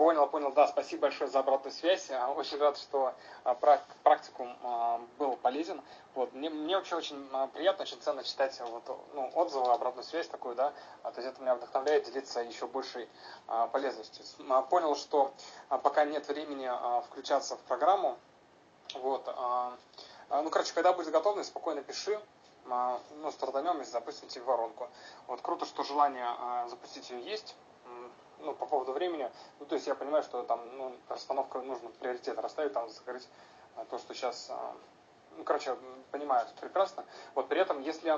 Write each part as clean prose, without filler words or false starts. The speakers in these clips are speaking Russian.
Понял, да, спасибо большое за обратную связь. Очень рад, что практикум был полезен. Вот. Мне вообще очень приятно, очень ценно читать отзывы, обратную связь такую, да. То есть это меня вдохновляет делиться еще большей полезностью. Понял, что пока нет времени включаться в программу. Вот. Когда будет готовность, спокойно пиши. Стартанем и запустим тебе воронку. Вот круто, что желание запустить ее есть. По поводу времени, то есть я понимаю, что там, расстановка нужно приоритет расставить, там, закрыть то, что сейчас, понимаю прекрасно. Вот при этом, если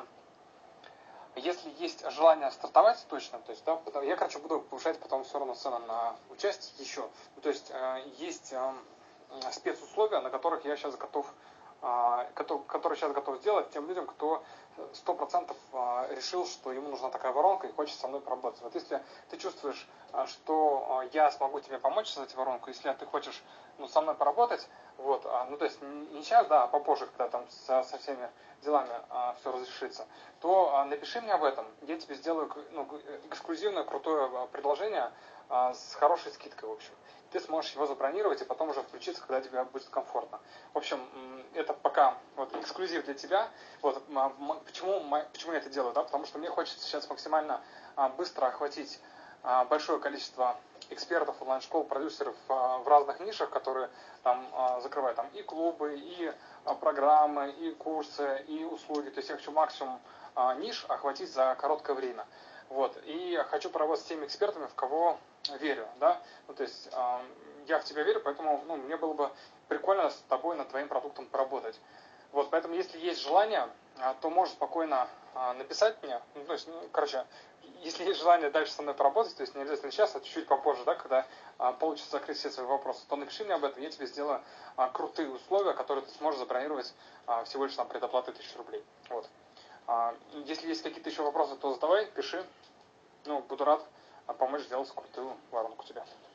есть желание стартовать точно, то есть, да, я, буду повышать потом все равно цену на участие еще. То есть, есть спецусловия, на которых я сейчас готов, которые сейчас готов сделать тем людям, кто 100% решил, что ему нужна такая воронка и хочет со мной поработать. Вот если ты чувствуешь, что я смогу тебе помочь создать воронку, если ты хочешь со мной поработать, вот, то есть не сейчас, да, а попозже, когда там со всеми делами все разрешится, то напиши мне об этом, я тебе сделаю эксклюзивное крутое предложение с хорошей скидкой, в общем. Ты сможешь его забронировать и потом уже включиться, когда тебе будет комфортно. В общем, это пока эксклюзив для тебя. Вот, почему я это делаю? Да? Потому что мне хочется сейчас максимально быстро охватить большое количество экспертов, онлайн-школ, продюсеров в разных нишах, которые там закрывают там, и клубы, и программы, и курсы, и услуги. То есть я хочу максимум ниш охватить за короткое время. Вот. И хочу поработать с теми экспертами, в кого верю. Да? То есть я в тебя верю, поэтому мне было бы прикольно с тобой над твоим продуктом поработать. Вот, поэтому, если есть желание, то можешь спокойно написать мне. Если есть желание дальше со мной поработать, то есть не обязательно сейчас, а чуть-чуть попозже, да, когда получится закрыть все свои вопросы, то напиши мне об этом, я тебе сделаю крутые условия, которые ты сможешь забронировать всего лишь на предоплаты 1000 рублей. Вот. Если есть какие-то еще вопросы, то задавай, пиши. Буду рад помочь сделать крутую воронку тебе.